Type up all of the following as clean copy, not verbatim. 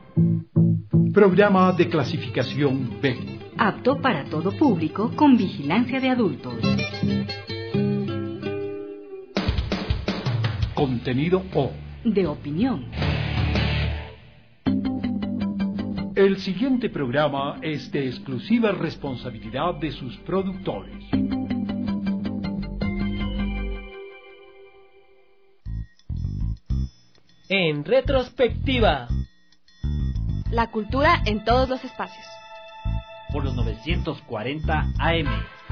Programa de clasificación B. Apto para todo público con vigilancia de adultos. Contenido O. De opinión. El siguiente programa es de exclusiva responsabilidad de sus productores. En retrospectiva. La cultura en todos los espacios. Por los 940 AM.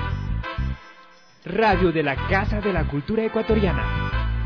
Radio de la Casa de la Cultura Ecuatoriana.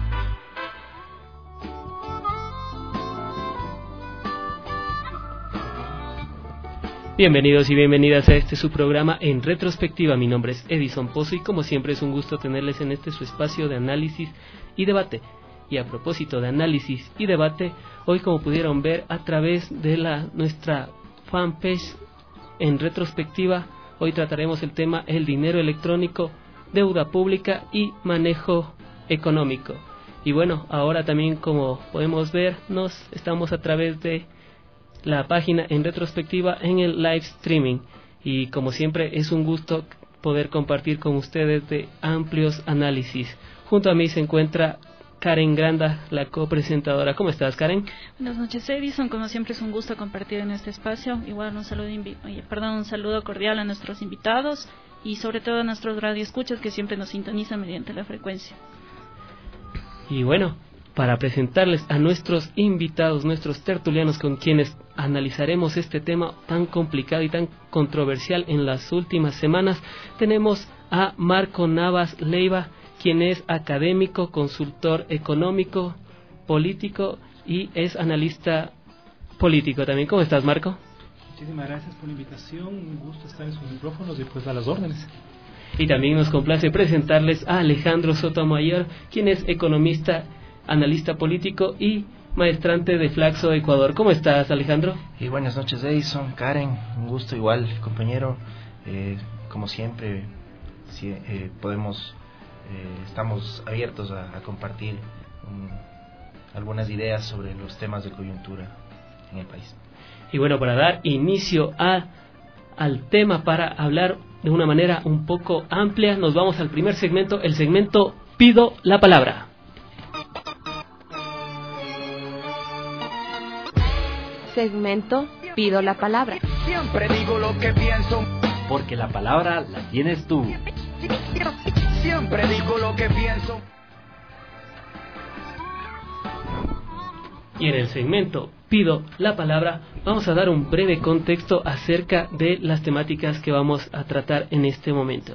Bienvenidos y bienvenidas a su programa En Retrospectiva. Mi nombre es Edison Pozo y como siempre es un gusto tenerles en su espacio de análisis y debate. Y a propósito de análisis y debate, hoy como pudieron ver a través de nuestra fanpage En Retrospectiva, hoy trataremos el tema el dinero electrónico, deuda pública y manejo económico. Y bueno, ahora también como podemos ver, estamos a través de la página En Retrospectiva en el live streaming. Y como siempre es un gusto poder compartir con ustedes de amplios análisis. Junto a mí se encuentra Karen Granda, la copresentadora. ¿Cómo estás, Karen? Buenas noches, Edison. Como siempre es un gusto compartir en este espacio. Igual un saludo cordial a nuestros invitados y sobre todo a nuestros radioescuchas que siempre nos sintonizan mediante la frecuencia. Y bueno, para presentarles a nuestros invitados, nuestros tertulianos con quienes analizaremos este tema tan complicado y tan controversial en las últimas semanas, tenemos a Marco Navas Leiva, quien es académico, consultor económico, político y es analista político también. ¿Cómo estás, Marco? Muchísimas gracias por la invitación, un gusto estar en sus micrófonos y pues a las órdenes. Y también nos complace presentarles a Alejandro Sotomayor, quien es economista, analista político y maestrante de Flaxo, Ecuador. ¿Cómo estás, Alejandro? Y buenas noches, Edison, Karen, un gusto igual, compañero. Como siempre, estamos abiertos a compartir algunas ideas sobre los temas de coyuntura en el país. Y bueno, para dar inicio al tema, para hablar de una manera un poco amplia, nos vamos al primer segmento, el segmento Pido la Palabra. Segmento Pido la Palabra. Siempre digo lo que pienso, porque la palabra la tienes tú. Siempre digo lo que pienso. Y en el segmento Pido la Palabra vamos a dar un breve contexto acerca de las temáticas que vamos a tratar en este momento.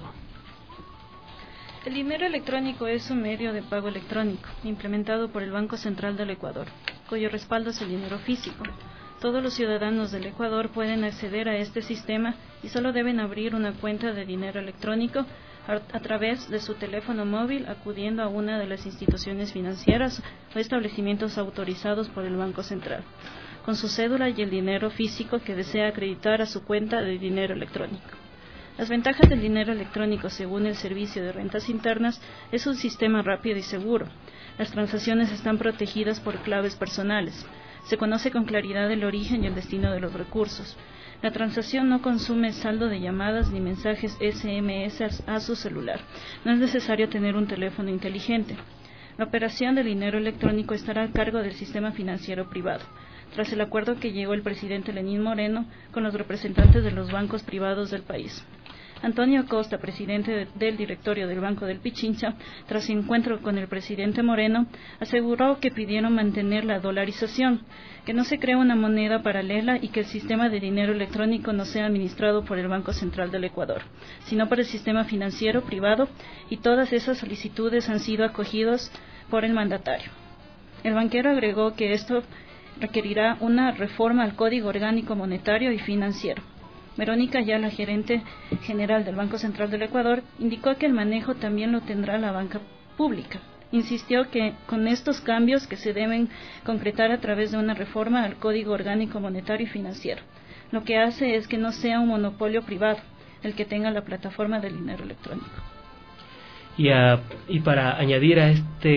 El dinero electrónico es un medio de pago electrónico implementado por el Banco Central del Ecuador, cuyo respaldo es el dinero físico. Todos los ciudadanos del Ecuador pueden acceder a este sistema y solo deben abrir una cuenta de dinero electrónico a través de su teléfono móvil, acudiendo a una de las instituciones financieras o establecimientos autorizados por el Banco Central, con su cédula y el dinero físico que desea acreditar a su cuenta de dinero electrónico. Las ventajas del dinero electrónico, según el Servicio de Rentas Internas, es un sistema rápido y seguro. Las transacciones están protegidas por claves personales. Se conoce con claridad el origen y el destino de los recursos. La transacción no consume saldo de llamadas ni mensajes SMS a su celular. No es necesario tener un teléfono inteligente. La operación del dinero electrónico estará a cargo del sistema financiero privado, tras el acuerdo que llegó el presidente Lenín Moreno con los representantes de los bancos privados del país. Antonio Costa, presidente del directorio del Banco del Pichincha, tras su encuentro con el presidente Moreno, aseguró que pidieron mantener la dolarización, que no se cree una moneda paralela y que el sistema de dinero electrónico no sea administrado por el Banco Central del Ecuador, sino por el sistema financiero privado, y todas esas solicitudes han sido acogidas por el mandatario. El banquero agregó que esto requerirá una reforma al Código Orgánico Monetario y Financiero. Verónica Ayala, gerente general del Banco Central del Ecuador, indicó que el manejo también lo tendrá la banca pública. Insistió que con estos cambios que se deben concretar a través de una reforma al Código Orgánico Monetario y Financiero, lo que hace es que no sea un monopolio privado el que tenga la plataforma del dinero electrónico. Y para añadir a este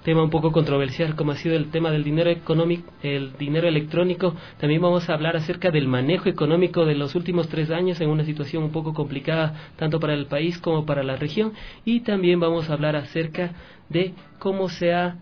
tema un poco controversial como ha sido el tema del dinero el dinero electrónico. También vamos a hablar acerca del manejo económico de los últimos 3 años en una situación un poco complicada tanto para el país como para la región, y también vamos a hablar acerca de cómo se ha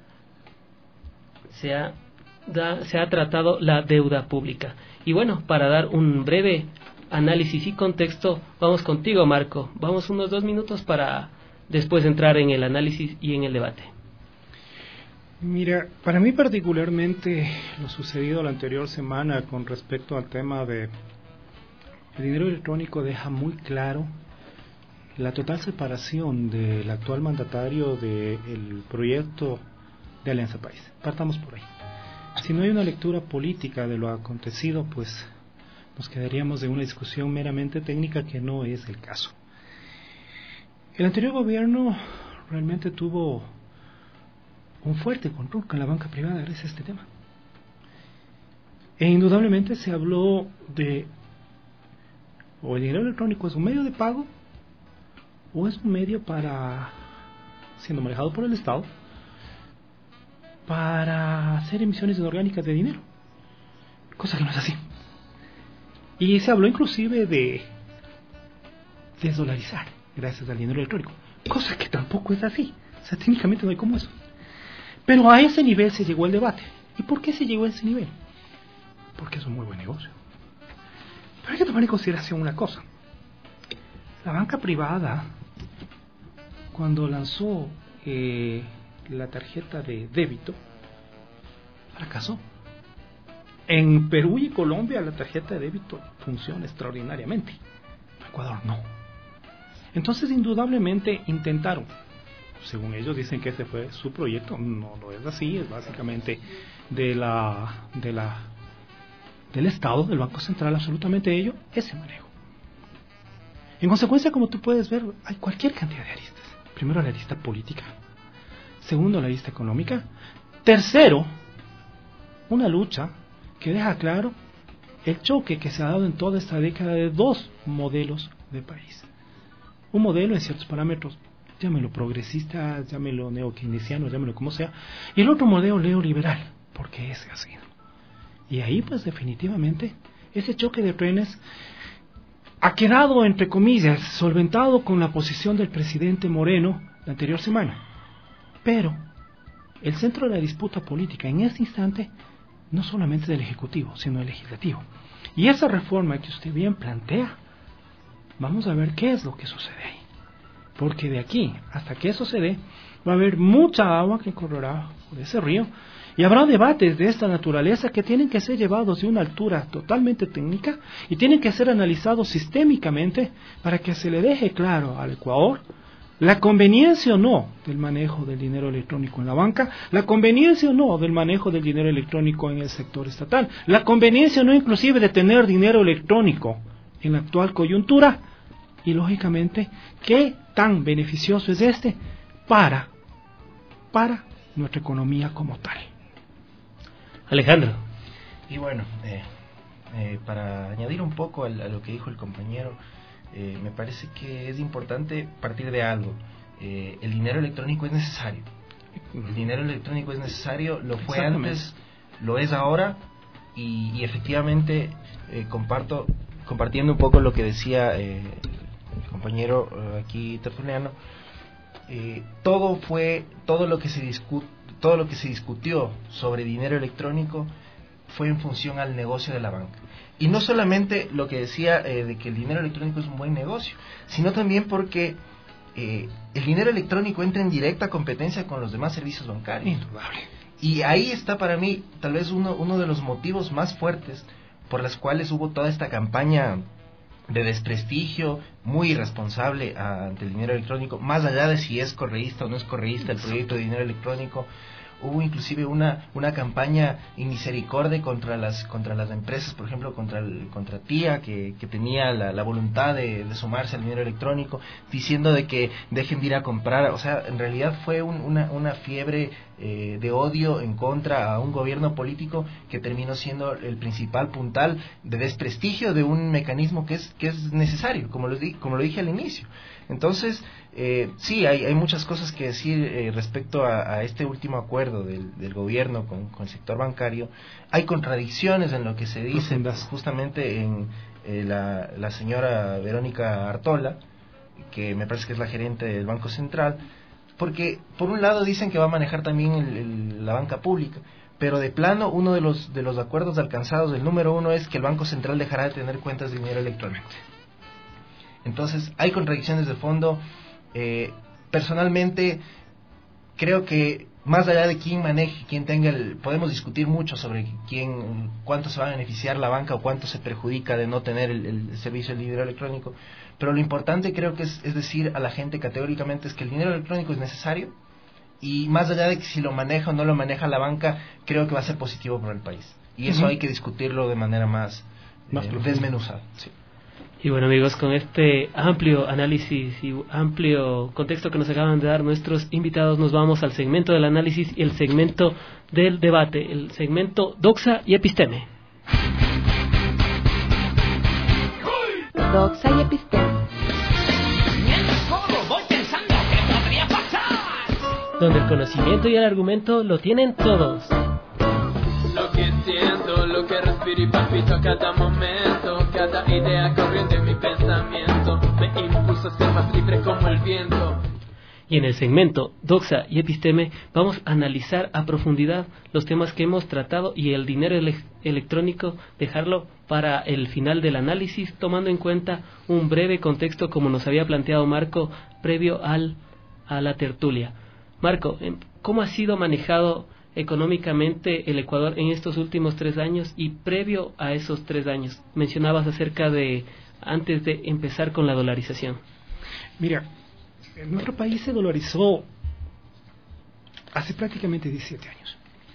tratado la deuda pública. Y bueno, para dar un breve análisis y contexto, vamos contigo, Marco. Vamos unos 2 minutos para después entrar en el análisis y en el debate. Mira, para mí particularmente lo sucedido la anterior semana con respecto al tema de el dinero electrónico deja muy claro la total separación del actual mandatario del proyecto de Alianza País. Partamos por ahí. Si no hay una lectura política de lo acontecido, pues nos quedaríamos en una discusión meramente técnica, que no es el caso. El anterior gobierno realmente tuvo un fuerte control con la banca privada gracias a este tema. E indudablemente se habló de o el dinero electrónico es un medio de pago o es un medio para, siendo manejado por el Estado, para hacer emisiones inorgánicas de dinero, cosa que no es así. Y se habló inclusive de desdolarizar gracias al dinero electrónico, cosa que tampoco es así. O sea, técnicamente no hay como eso. Pero a ese nivel se llegó el debate. ¿Y por qué se llegó a ese nivel? Porque es un muy buen negocio. Pero hay que tomar en consideración una cosa. La banca privada, cuando lanzó la tarjeta de débito, fracasó. En Perú y Colombia la tarjeta de débito funciona extraordinariamente. En Ecuador no. Entonces indudablemente intentaron. Según ellos dicen que ese fue su proyecto, no lo es así, es básicamente del Estado, del Banco Central, absolutamente ello, ese manejo. En consecuencia, como tú puedes ver, hay cualquier cantidad de aristas. Primero, la arista política. Segundo, la arista económica. Tercero, una lucha que deja claro el choque que se ha dado en toda esta década de 2 modelos de país. Un modelo en ciertos parámetros, llámelo progresista, llámelo neokeynesiano, llámelo como sea, y el otro modelo neoliberal, porque ese ha sido. Y ahí pues definitivamente ese choque de trenes ha quedado, entre comillas, solventado con la posición del presidente Moreno la anterior semana. Pero el centro de la disputa política en este instante no solamente del Ejecutivo, sino del Legislativo. Y esa reforma que usted bien plantea, vamos a ver qué es lo que sucede ahí. Porque de aquí hasta que eso se dé, va a haber mucha agua que correrá por ese río, y habrá debates de esta naturaleza que tienen que ser llevados de una altura totalmente técnica y tienen que ser analizados sistémicamente para que se le deje claro al Ecuador la conveniencia o no del manejo del dinero electrónico en la banca, la conveniencia o no del manejo del dinero electrónico en el sector estatal, la conveniencia o no inclusive de tener dinero electrónico en la actual coyuntura, y lógicamente qué tan beneficioso es este para nuestra economía como tal. Alejandro. Y bueno, para añadir un poco a lo que dijo el compañero, me parece que es importante partir de algo. El dinero electrónico es necesario. El dinero electrónico es necesario, lo fue antes, lo es ahora, y efectivamente compartiendo un poco lo que decía el compañero aquí tertuliano, todo lo que se discutió sobre dinero electrónico fue en función al negocio de la banca. Y no solamente lo que decía de que el dinero electrónico es un buen negocio, sino también porque el dinero electrónico entra en directa competencia con los demás servicios bancarios. Indudable. Y ahí está para mí tal vez uno de los motivos más fuertes por las cuales hubo toda esta campaña de desprestigio muy irresponsable ante el dinero electrónico, más allá de si es correísta o no es correísta el proyecto de dinero electrónico. Hubo inclusive una campaña en misericordia contra las empresas, por ejemplo contra TIA, que tenía la voluntad de sumarse al dinero electrónico, diciendo de que dejen de ir a comprar. O sea, en realidad fue una fiebre de odio en contra a un gobierno político que terminó siendo el principal puntal de desprestigio de un mecanismo que es necesario, como lo dije al inicio. Entonces, sí, hay muchas cosas que decir respecto a este último acuerdo del gobierno con el sector bancario. Hay contradicciones en lo que se dice, justamente en la señora Verónica Artola, que me parece que es la gerente del Banco Central, porque por un lado dicen que va a manejar también la banca pública, pero de plano uno de los acuerdos alcanzados, el número uno, es que el Banco Central dejará de tener cuentas de dinero electrónico. Entonces hay contradicciones de fondo. Personalmente creo que más allá de quién maneje, quién tenga podemos discutir mucho sobre cuánto se va a beneficiar la banca o cuánto se perjudica de no tener el servicio del dinero electrónico, pero lo importante creo que es decir a la gente categóricamente es que el dinero electrónico es necesario, y más allá de que si lo maneja o no lo maneja la banca, creo que va a ser positivo para el país, y eso hay que discutirlo de manera más desmenuzada. Sí. Y bueno, amigos, con este amplio análisis y amplio contexto que nos acaban de dar nuestros invitados, nos vamos al segmento del análisis y el segmento del debate, el segmento Doxa y Episteme. Doxa y Episteme. Donde el conocimiento y el argumento lo tienen todos. Lo que siento, lo que respiro y palpito a cada momento, cada idea corriendo en mi pensamiento, me impulsa a ser más libre como el viento. Y en el segmento Doxa y Episteme vamos a analizar a profundidad los temas que hemos tratado y el dinero electrónico dejarlo para el final del análisis, tomando en cuenta un breve contexto como nos había planteado Marco previo a la tertulia. Marco, ¿cómo ha sido manejado económicamente el Ecuador en estos últimos 3 años y previo a esos 3 años? Mencionabas acerca de antes de empezar con la dolarización. Mira, nuestro país se dolarizó hace prácticamente 17 años.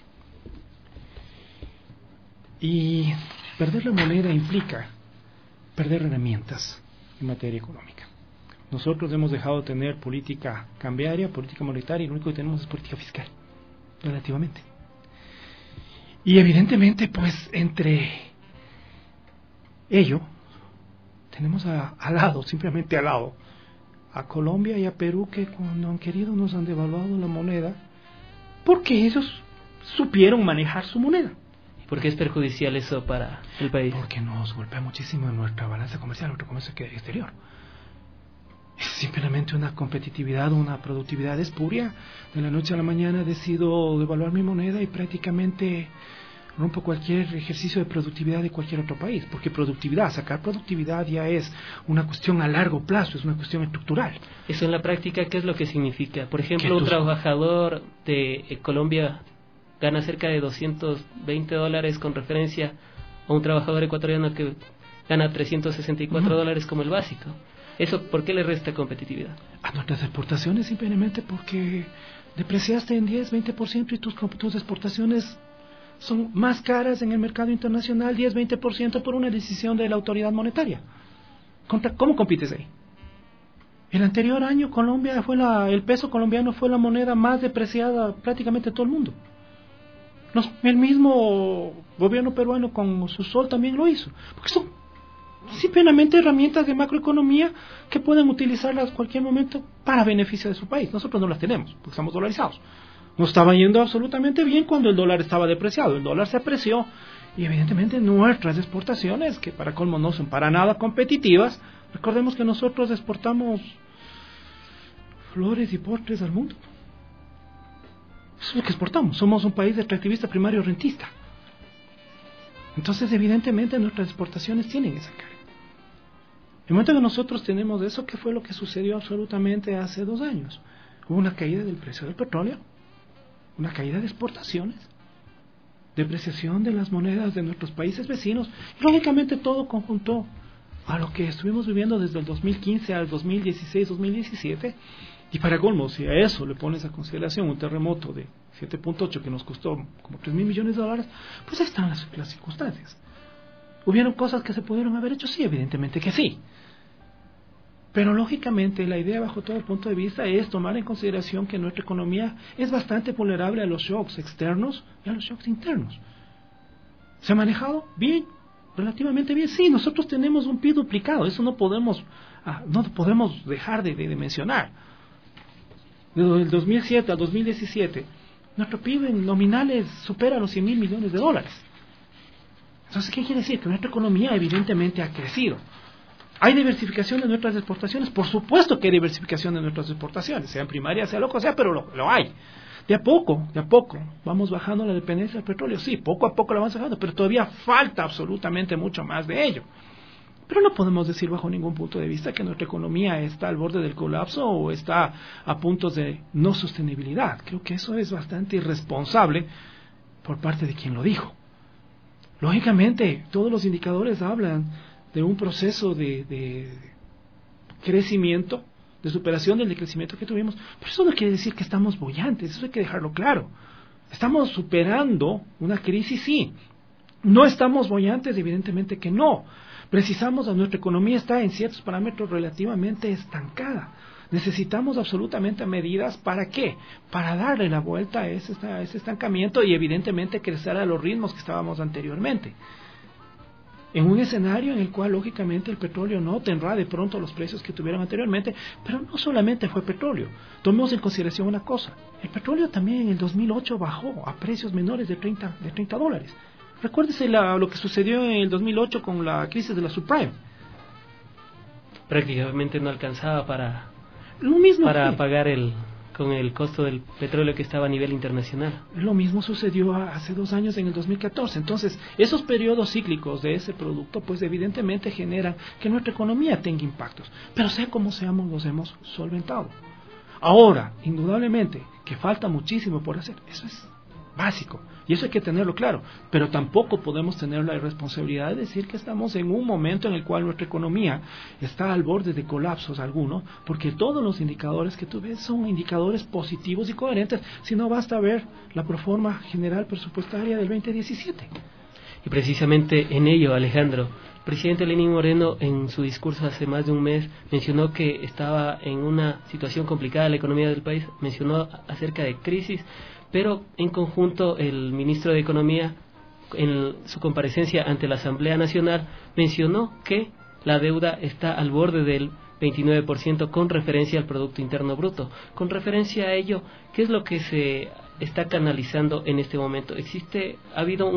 Y perder la moneda implica perder herramientas en materia económica. Nosotros hemos dejado de tener política cambiaria, política monetaria, y lo único que tenemos es política fiscal, relativamente. Y evidentemente, pues, entre ello, tenemos al lado, simplemente al lado, a Colombia y a Perú, que cuando han querido nos han devaluado la moneda, porque ellos supieron manejar su moneda. ¿Y por qué es perjudicial eso para el país? Porque nos golpea muchísimo en nuestra balanza comercial, nuestro comercio exterior. Es simplemente una competitividad, una productividad espuria. De la noche a la mañana decido devaluar mi moneda y prácticamente rompo cualquier ejercicio de productividad de cualquier otro país, porque sacar productividad ya es una cuestión a largo plazo, es una cuestión estructural. Eso en la práctica, ¿qué es lo que significa? Por ejemplo, un trabajador de Colombia gana cerca de $220 con referencia a un trabajador ecuatoriano que gana $364 como el básico. ¿Eso por qué le resta competitividad? A nuestras exportaciones simplemente porque depreciaste en 10-20% y tus exportaciones son más caras en el mercado internacional, 10-20% por una decisión de la autoridad monetaria. ¿Cómo compites ahí? El anterior año el peso colombiano fue la moneda más depreciada prácticamente de todo el mundo. El mismo gobierno peruano con su sol también lo hizo, porque son simplemente herramientas de macroeconomía que pueden utilizarlas en cualquier momento para beneficio de su país. Nosotros no las tenemos, porque estamos dolarizados. Nos estaba yendo absolutamente bien cuando el dólar estaba depreciado. El dólar se apreció y evidentemente nuestras exportaciones, que para colmo no son para nada competitivas, recordemos que nosotros exportamos flores y postres al mundo. Eso es lo que exportamos. Somos un país extractivista primario rentista. Entonces evidentemente nuestras exportaciones tienen esa carga. En el momento que nosotros tenemos eso, ¿qué fue lo que sucedió absolutamente hace 2 años? Hubo una caída del precio del petróleo, una caída de exportaciones, depreciación de las monedas de nuestros países vecinos, y lógicamente todo conjuntó a lo que estuvimos viviendo desde el 2015 al 2016-2017, y para colmo, si a eso le pones a consideración un terremoto de 7.8 que nos costó como $3,000 millones, pues ahí están las circunstancias. ¿Hubieron cosas que se pudieron haber hecho? Sí, evidentemente que sí. Pero lógicamente la idea bajo todo punto de vista es tomar en consideración que nuestra economía es bastante vulnerable a los shocks externos y a los shocks internos. ¿Se ha manejado bien? Relativamente bien. Sí, nosotros tenemos un PIB duplicado, eso no podemos dejar de mencionar. Del 2007 al 2017, nuestro PIB en nominales supera los 100.000 millones de dólares. Entonces, ¿qué quiere decir? Que nuestra economía evidentemente ha crecido. ¿Hay diversificación de nuestras exportaciones? Por supuesto que hay diversificación de nuestras exportaciones, sea en primaria, sea lo que sea, pero lo hay. De a poco, vamos bajando la dependencia del petróleo. Sí, poco a poco la vamos bajando, pero todavía falta absolutamente mucho más de ello. Pero no podemos decir bajo ningún punto de vista que nuestra economía está al borde del colapso o está a puntos de no sostenibilidad. Creo que eso es bastante irresponsable por parte de quien lo dijo. Lógicamente, todos los indicadores hablan de un proceso de crecimiento, de superación del decrecimiento que tuvimos, pero eso no quiere decir que estamos bollantes, eso hay que dejarlo claro. Estamos superando una crisis, sí. No estamos bollantes, evidentemente que no. Precisamos, nuestra economía está en ciertos parámetros relativamente estancada. Necesitamos absolutamente medidas, ¿para qué? Para darle la vuelta a ese estancamiento y evidentemente crecer a los ritmos que estábamos anteriormente. En un escenario en el cual lógicamente el petróleo no tendrá de pronto los precios que tuvieron anteriormente, pero no solamente fue petróleo. Tomemos en consideración una cosa, el petróleo también en el 2008 bajó a precios menores de 30 dólares. Recuérdese lo que sucedió en el 2008 con la crisis de la subprime. Prácticamente no alcanzaba para pagar con el costo del petróleo que estaba a nivel internacional. Lo mismo sucedió hace 2 años en el 2014. Entonces, esos periodos cíclicos de ese producto, pues evidentemente generan que nuestra economía tenga impactos. Pero sea como seamos, los hemos solventado. Ahora, indudablemente, que falta muchísimo por hacer. Eso es básico. Y eso hay que tenerlo claro. Pero tampoco podemos tener la irresponsabilidad de decir que estamos en un momento en el cual nuestra economía está al borde de colapsos algunos, porque todos los indicadores que tú ves son indicadores positivos y coherentes, si no basta ver la proforma general presupuestaria del 2017. Y precisamente en ello, Alejandro, el presidente Lenín Moreno en su discurso hace más de un mes mencionó que estaba en una situación complicada la economía del país, mencionó acerca de crisis, pero en conjunto el ministro de Economía, en su comparecencia ante la Asamblea Nacional, mencionó que la deuda está al borde del 29% con referencia al Producto Interno Bruto. Con referencia a ello, ¿qué es lo que se está canalizando en este momento? ¿Ha habido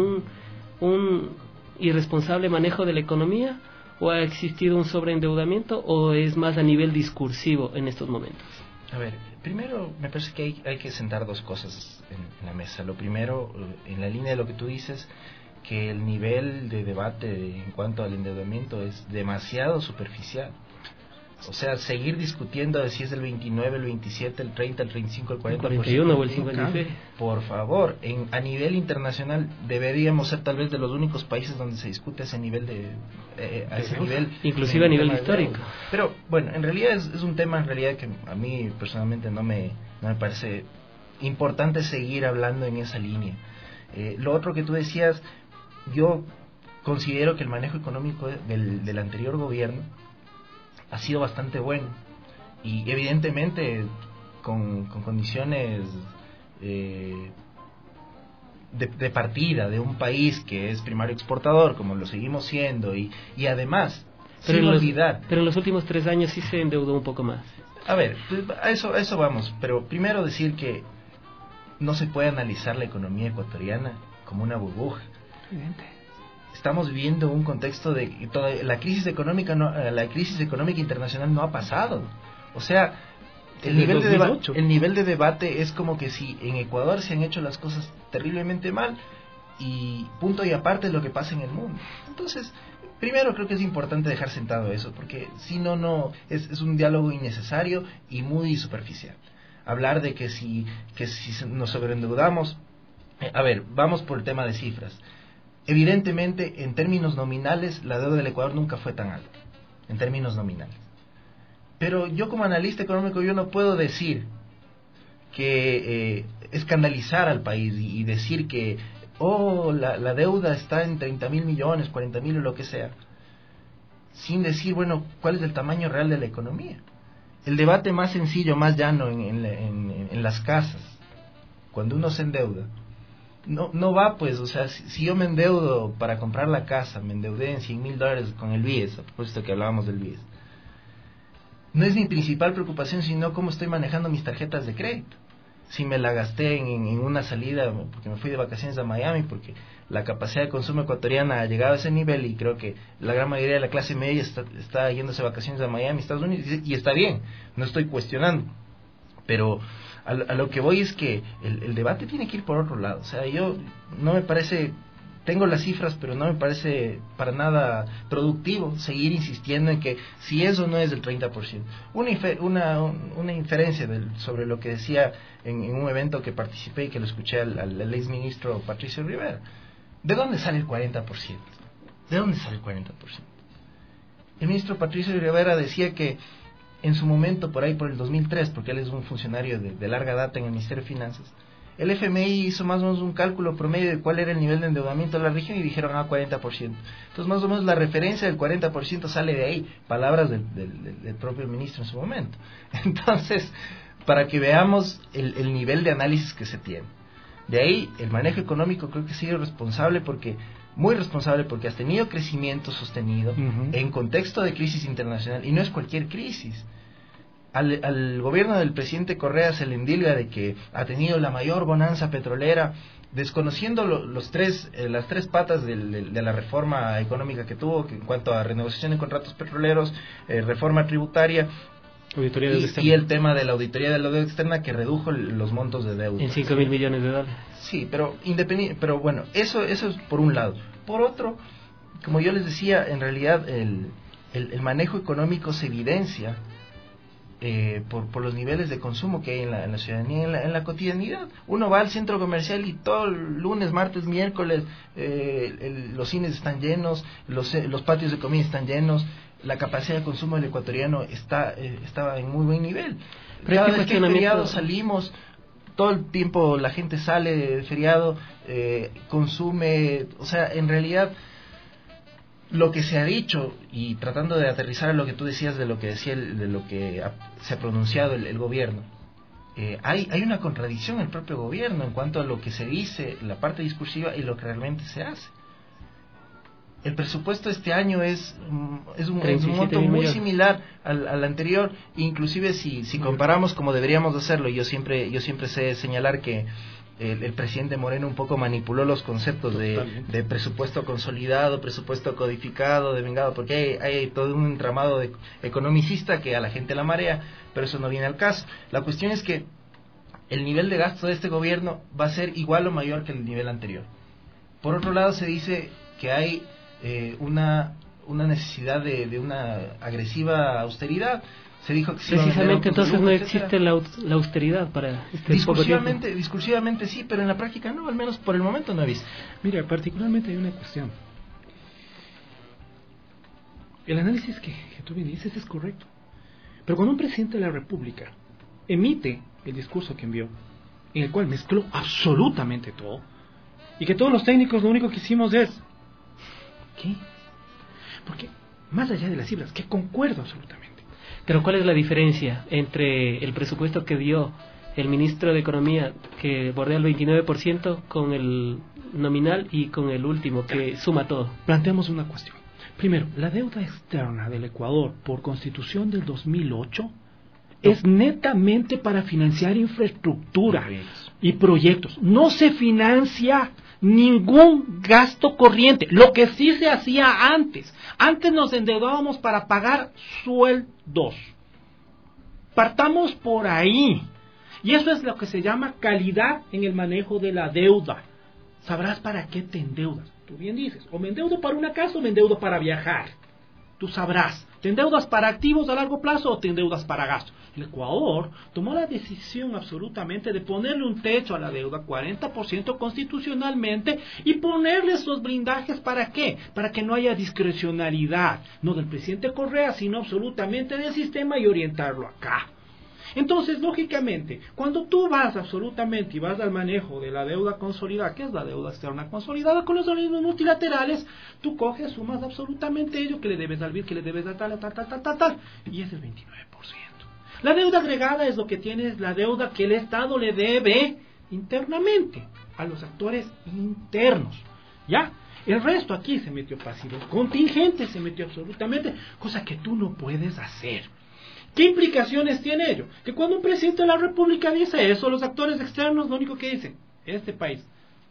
un irresponsable manejo de la economía o ha existido un sobreendeudamiento o es más a nivel discursivo en estos momentos? A ver, primero me parece que hay que sentar dos cosas en la mesa. Lo primero, en la línea de lo que tú dices, que el nivel de debate en cuanto al endeudamiento es demasiado superficial. O sea, seguir discutiendo de si es el 29, el 27, el 30, el 35, el 40%. El 41 o el 56. Por favor, a nivel internacional deberíamos ser tal vez de los únicos países donde se discute ese nivel a ese nivel. Inclusive a nivel histórico. Pero bueno, en realidad es un tema en realidad que a mí personalmente no me parece importante seguir hablando en esa línea. Lo otro que tú decías, yo considero que el manejo económico del anterior gobierno ha sido bastante bueno y evidentemente con condiciones de partida de un país que es primario exportador como lo seguimos siendo y además pero en los últimos 3 años sí se endeudó un poco más. A ver, a eso vamos, pero primero decir que no se puede analizar la economía ecuatoriana como una burbuja. Evidente. Estamos viviendo un contexto de que la crisis económica internacional no ha pasado. O sea, el nivel de debate es como que si en Ecuador se han hecho las cosas terriblemente mal y punto y aparte es lo que pasa en el mundo. Entonces, primero creo que es importante dejar sentado eso, porque si no es un diálogo innecesario y muy superficial. Hablar de que si nos sobreendeudamos, a ver, vamos por el tema de cifras. Evidentemente, en términos nominales, la deuda del Ecuador nunca fue tan alta, en términos nominales. Pero yo como analista económico, yo no puedo decir que escandalizar al país y decir que, la deuda está en 30.000 millones, 40.000 o lo que sea. sin decir, bueno, cuál es el tamaño real de la economía. El debate más sencillo, más llano en las casas, cuando uno se endeuda, no va pues, o sea, si yo me endeudo para comprar la casa, me endeudé en $100,000 con el BIES, a propósito que hablábamos del BIES, no es mi principal preocupación, sino cómo estoy manejando mis tarjetas de crédito. Si me la gasté en una salida, porque me fui de vacaciones a Miami, porque la capacidad de consumo ecuatoriana ha llegado a ese nivel, y creo que la gran mayoría de la clase media está yéndose de vacaciones a Miami, Estados Unidos, y está bien, no estoy cuestionando, pero a lo que voy es que el debate tiene que ir por otro lado. O sea, yo no me parece, tengo las cifras, pero no me parece para nada productivo seguir insistiendo en que si eso no es del 30%. Una inferencia sobre lo que decía en un evento que participé y que lo escuché al exministro Patricio Rivera. ¿De dónde sale el 40%? ¿De dónde sale el 40%? El ministro Patricio Rivera decía que en su momento, por ahí por el 2003, porque él es un funcionario de larga data en el Ministerio de Finanzas, el FMI hizo más o menos un cálculo promedio de cuál era el nivel de endeudamiento de la región y dijeron 40%. Entonces más o menos la referencia del 40% sale de ahí, palabras del propio ministro en su momento. Entonces, para que veamos el nivel de análisis que se tiene. De ahí, el manejo económico creo que ha sido muy responsable, porque has tenido crecimiento sostenido en contexto de crisis internacional, y no es cualquier crisis. Al gobierno del presidente Correa se le endilga de que ha tenido la mayor bonanza petrolera, desconociendo las tres patas de la reforma económica que tuvo, que en cuanto a renegociación de contratos petroleros, reforma tributaria, y el tema de la auditoría de la deuda externa, que redujo los montos de deuda en $5,000 millones. Sí, pero bueno, eso es por un lado. Por otro, como yo les decía, en realidad el manejo económico se evidencia por los niveles de consumo que hay en la ciudadanía, en la cotidianidad. Uno va al centro comercial y todo lunes, martes, miércoles, los cines están llenos, los patios de comida están llenos, la capacidad de consumo del ecuatoriano estaba en muy buen nivel. Cada vez que hay feriado salimos, todo el tiempo la gente sale de feriado, consume, o sea, en realidad lo que se ha dicho, y tratando de aterrizar a lo que tú decías de lo que se ha pronunciado el gobierno, hay una contradicción en el propio gobierno en cuanto a lo que se dice, la parte discursiva, y lo que realmente se hace. El presupuesto de este año es un monto muy similar al anterior, inclusive si comparamos como deberíamos hacerlo. Yo siempre sé señalar que el presidente Moreno un poco manipuló los conceptos de presupuesto consolidado, presupuesto codificado, devengado, porque hay todo un entramado economicista que a la gente la marea, pero eso no viene al caso. La cuestión es que el nivel de gasto de este gobierno va a ser igual o mayor que el nivel anterior. Por otro lado, se dice que hay una necesidad de una agresiva austeridad. Se dijo que precisamente entonces no existe la austeridad para este discursivamente sí, pero en la práctica no, al menos por el momento no he visto. Mira, particularmente hay una cuestión. El análisis que tú bien dices es correcto, pero cuando un presidente de la República emite el discurso que envió, en el cual mezcló absolutamente todo, y que todos los técnicos lo único que hicimos es ¿qué? Porque más allá de las cifras, que concuerdo absolutamente. Pero ¿cuál es la diferencia entre el presupuesto que dio el ministro de Economía, que bordea el 29%, con el nominal, y con el último, que suma todo? Planteamos una cuestión. Primero, la deuda externa del Ecuador, por Constitución del 2008, es netamente para financiar infraestructura y proyectos. No se financia ningún gasto corriente, lo que sí se hacía antes. Antes nos endeudábamos para pagar sueldos. Partamos por ahí. Y eso es lo que se llama calidad en el manejo de la deuda. Sabrás para qué te endeudas. Tú bien dices, o me endeudo para una casa o me endeudo para viajar. Tú sabrás, ¿te endeudas para activos a largo plazo o te endeudas para gastos? El Ecuador tomó la decisión absolutamente de ponerle un techo a la deuda, 40% constitucionalmente, y ponerle esos blindajes. ¿Para qué? Para que no haya discrecionalidad, no del presidente Correa, sino absolutamente del sistema, y orientarlo acá. Entonces, lógicamente, cuando tú vas absolutamente y vas al manejo de la deuda consolidada, que es la deuda externa consolidada con los organismos multilaterales, tú coges, sumas absolutamente ello que le debes al BID, que le debes a tal, y es el 29%. La deuda agregada es lo que tienes, la deuda que el Estado le debe internamente a los actores internos, ¿ya? El resto aquí se metió pasivo, contingente se metió absolutamente, cosa que tú no puedes hacer. ¿Qué implicaciones tiene ello? Que cuando un presidente de la República dice eso, los actores externos lo único que dicen, este país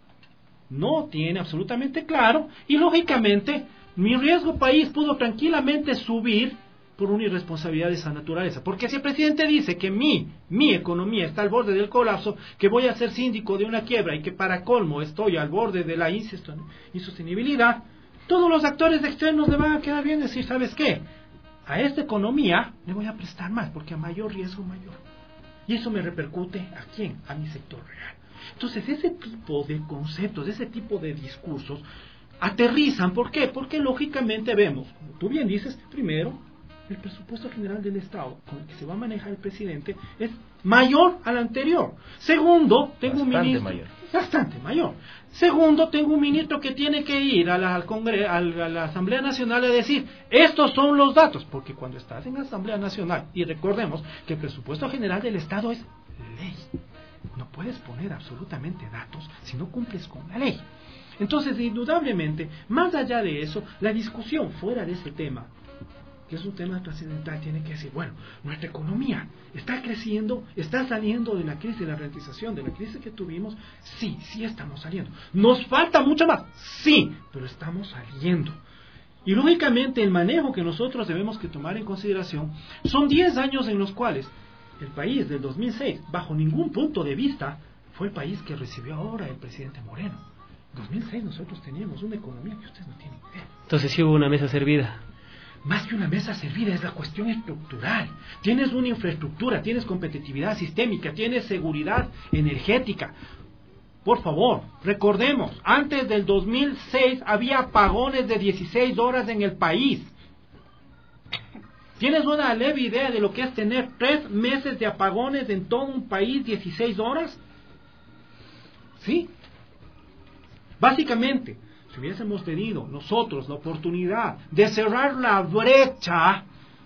no tiene absolutamente claro, y lógicamente mi riesgo país pudo tranquilamente subir por una irresponsabilidad de esa naturaleza. Porque si el presidente dice que mi economía está al borde del colapso, que voy a ser síndico de una quiebra y que para colmo estoy al borde de la insostenibilidad, todos los actores externos le van a quedar bien decir, ¿sabes qué? A esta economía le voy a prestar más, porque a mayor riesgo mayor. Y eso me repercute ¿a quién? A mi sector real. Entonces ese tipo de conceptos, ese tipo de discursos aterrizan. ¿Por qué? Porque lógicamente vemos, como tú bien dices, primero, el presupuesto general del Estado con el que se va a manejar el presidente es mayor al anterior. Segundo, tengo un ministro bastante mayor. Segundo, tengo un ministro que tiene que ir a la Asamblea Nacional a decir, estos son los datos, porque cuando estás en la Asamblea Nacional, y recordemos que el presupuesto general del Estado es ley, no puedes poner absolutamente datos si no cumples con la ley. Entonces, indudablemente, más allá de eso, la discusión fuera de ese tema, que es un tema trascendental, tiene que decir, bueno, nuestra economía está creciendo, está saliendo de la crisis de la ralentización, de la crisis que tuvimos, sí estamos saliendo. ¿Nos falta mucho más? Sí, pero estamos saliendo. Y lógicamente el manejo que nosotros debemos que tomar en consideración son 10 años en los cuales el país del 2006, bajo ningún punto de vista, fue el país que recibió ahora el presidente Moreno. En 2006 nosotros teníamos una economía que ustedes no tienen idea. Entonces sí hubo una mesa servida. Más que una mesa servida, es la cuestión estructural. Tienes una infraestructura, tienes competitividad sistémica, tienes seguridad energética. Por favor, recordemos, antes del 2006 había apagones de 16 horas en el país. ¿Tienes una leve idea de lo que es tener 3 meses de apagones en todo un país, 16 horas? ¿Sí? Básicamente, si hubiésemos tenido nosotros la oportunidad de cerrar la brecha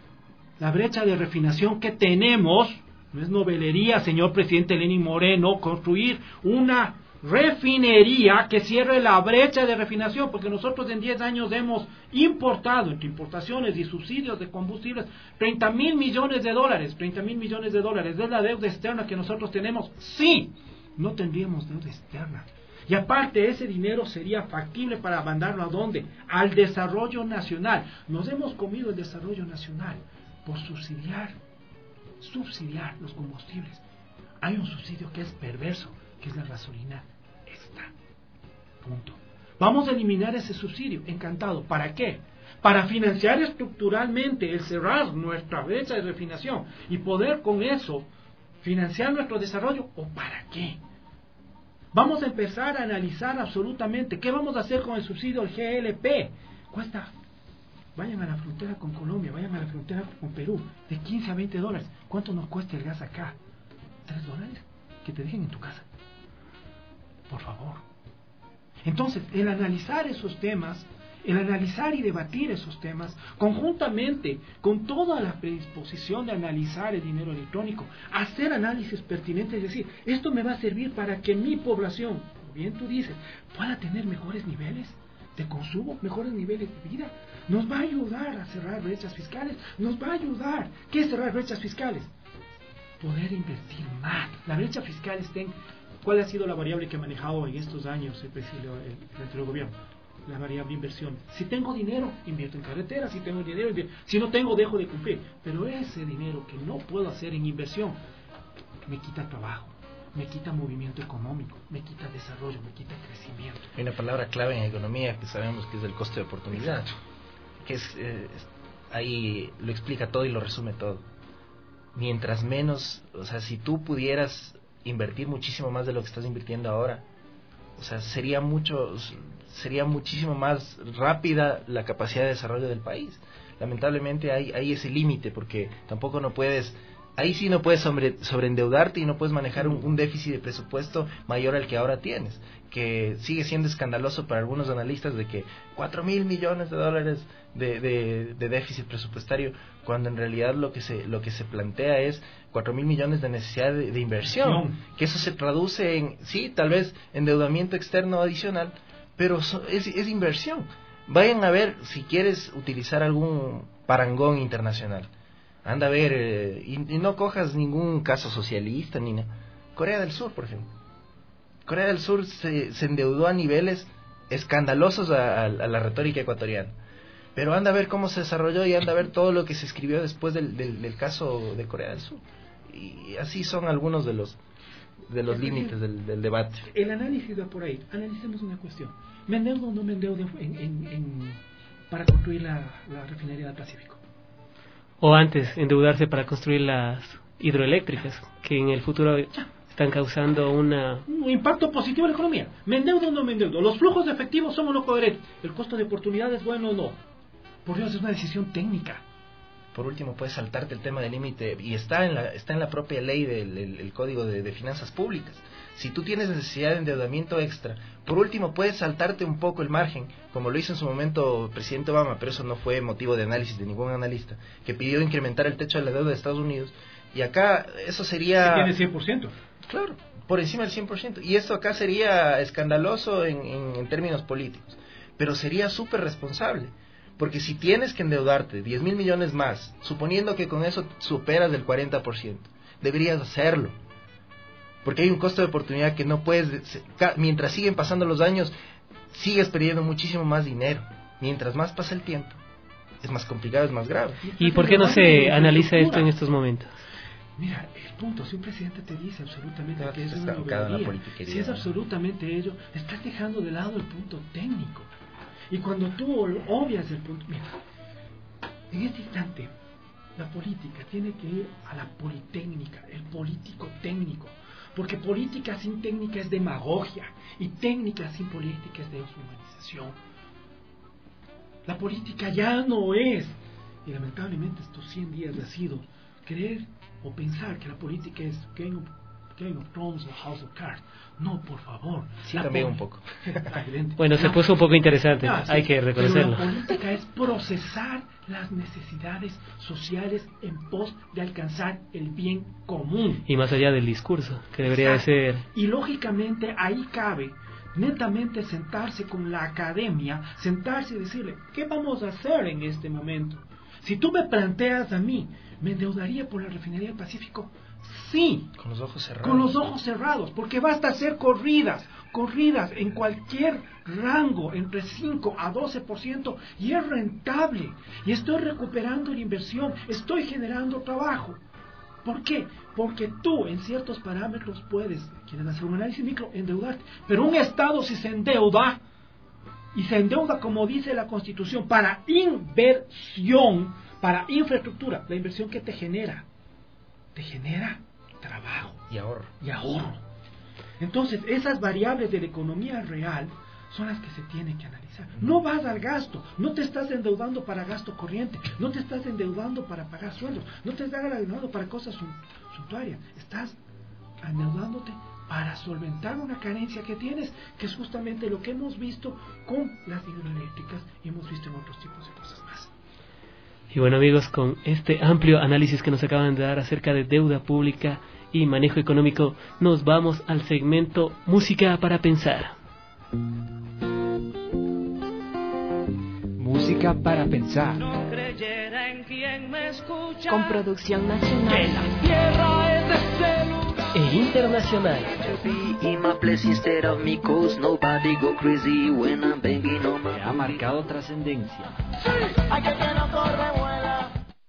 de refinación que tenemos, no es novelería, señor presidente Lenín Moreno, construir una refinería que cierre la brecha de refinación, porque nosotros en 10 años hemos importado, entre importaciones y subsidios de combustibles, 30,000 millones de dólares. 30,000 millones de dólares es la deuda externa que nosotros tenemos. Sí, no tendríamos deuda externa. Y aparte ese dinero sería factible para mandarlo ¿a dónde? Al desarrollo nacional. Nos hemos comido el desarrollo nacional por subsidiar los combustibles. Hay un subsidio que es perverso, que es la gasolina extra. Punto. Vamos a eliminar ese subsidio. Encantado. ¿Para qué? Para financiar estructuralmente el cerrar nuestra brecha de refinación y poder con eso financiar nuestro desarrollo. ¿O para qué? Vamos a empezar a analizar absolutamente qué vamos a hacer con el subsidio del GLP. Cuesta, vayan a la frontera con Colombia, vayan a la frontera con Perú, de 15 a 20 dólares. ¿Cuánto nos cuesta el gas acá? $3, que te dejen en tu casa. Por favor. Entonces, el analizar esos temas, el analizar y debatir esos temas, conjuntamente con toda la predisposición de analizar el dinero electrónico, hacer análisis pertinentes, es decir, esto me va a servir para que mi población, como bien tú dices, pueda tener mejores niveles de consumo, mejores niveles de vida, nos va a ayudar a cerrar brechas fiscales, nos va a ayudar. ¿Qué es cerrar brechas fiscales? Poder invertir más. La brecha fiscal está en, ¿cuál ha sido la variable que ha manejado en estos años el gobierno? La variable inversión. Si tengo dinero, invierto en carreteras. Si tengo dinero, invierto. Si no tengo, dejo de cumplir. Pero ese dinero que no puedo hacer en inversión me quita trabajo, me quita movimiento económico, me quita desarrollo, me quita crecimiento. Hay una palabra clave en economía que sabemos que es el coste de oportunidad. Exacto. Que es ahí lo explica todo y lo resume todo. Mientras menos, o sea, si tú pudieras invertir muchísimo más de lo que estás invirtiendo ahora, o sea, sería muchísimo más rápida la capacidad de desarrollo del país. Lamentablemente hay ese límite, porque tampoco no puedes ahí sí no puedes sobreendeudarte y no puedes manejar un déficit de presupuesto mayor al que ahora tienes, que sigue siendo escandaloso para algunos analistas de que 4,000 millones de dólares de déficit presupuestario, cuando en realidad lo que se plantea es 4,000 millones de necesidad de inversión, que eso se traduce en, sí, tal vez endeudamiento externo adicional, pero es inversión. Vayan a ver, si quieres utilizar algún parangón internacional, anda a ver, y no cojas ningún caso socialista ni nada. Corea del Sur, por ejemplo. Corea del Sur se endeudó a niveles escandalosos a la retórica ecuatoriana. Pero anda a ver cómo se desarrolló y anda a ver todo lo que se escribió después del caso de Corea del Sur. Y así son algunos de los límites del debate. El análisis va por ahí. Analicemos una cuestión. ¿Me endeudo o no me endeudo para construir la refinería del Pacífico? O antes, endeudarse para construir las hidroeléctricas, que en el futuro están causando un impacto positivo en la economía. ¿Me endeudo o no me endeudo? ¿Los flujos de efectivo son o no coherentes? ¿El costo de oportunidad es bueno o no? Por Dios, es una decisión técnica. Por último, puedes saltarte el tema del límite, y está en la propia ley del Código de Finanzas Públicas. Si tú tienes necesidad de endeudamiento extra, por último puedes saltarte un poco el margen, como lo hizo en su momento el presidente Obama, pero eso no fue motivo de análisis de ningún analista, que pidió incrementar el techo de la deuda de Estados Unidos, y acá eso sería... ¿Tiene 100%? Claro, por encima del 100%, y esto acá sería escandaloso en términos políticos, pero sería súper responsable. Porque si tienes que endeudarte 10,000 millones más, suponiendo que con eso superas el 40%, deberías hacerlo. Porque hay un costo de oportunidad que no puedes... Mientras siguen pasando los años, sigues perdiendo muchísimo más dinero. Mientras más pasa el tiempo, es más complicado, es más grave. ¿Y por qué no se analiza esto en estos momentos? Mira, el punto, si un presidente te dice absolutamente que es una novedad, si es absolutamente ello, estás dejando de lado el punto técnico. Y cuando tú obvias el punto... Mira, en este instante, la política tiene que ir a la politécnica, el político técnico. Porque política sin técnica es demagogia, y técnica sin política es deshumanización. La política ya no es, y lamentablemente estos 100 días ha sido, creer o pensar que la política es Game of Thrones o House of Cards. No, por favor. Sí, cambió un poco. Bueno, se puso un poco interesante, sí, hay que reconocerlo. Pero la política es procesar las necesidades sociales en pos de alcanzar el bien común. Y más allá del discurso, que debería de ser... Y lógicamente ahí cabe netamente sentarse con la academia, sentarse y decirle, ¿qué vamos a hacer en este momento? Si tú me planteas a mí, ¿me endeudaría por la refinería del Pacífico? Sí, con los ojos cerrados. Con los ojos cerrados, porque basta hacer corridas en cualquier rango, entre 5 a 12%, y es rentable. Y estoy recuperando la inversión, estoy generando trabajo. ¿Por qué? Porque tú, en ciertos parámetros, puedes, quieres hacer un análisis micro, endeudarte. Pero un Estado, si se endeuda, y se endeuda, como dice la Constitución, para inversión, para infraestructura, la inversión que te genera trabajo y ahorro. Entonces, esas variables de la economía real son las que se tienen que analizar. No vas al gasto, no te estás endeudando para gasto corriente, no te estás endeudando para pagar sueldos, no te estás endeudando para cosas suntuarias, estás endeudándote para solventar una carencia que tienes, que es justamente lo que hemos visto con las hidroeléctricas y hemos visto en otros tipos de cosas más. Y bueno, amigos, con este amplio análisis que nos acaban de dar acerca de deuda pública y manejo económico, nos vamos al segmento Música para Pensar. Música para pensar. No creyera en quien me escucha. Con producción nacional. Que la tierra es de este lugar. E internacional. Que ha marcado trascendencia. Hay que no corre, vuela.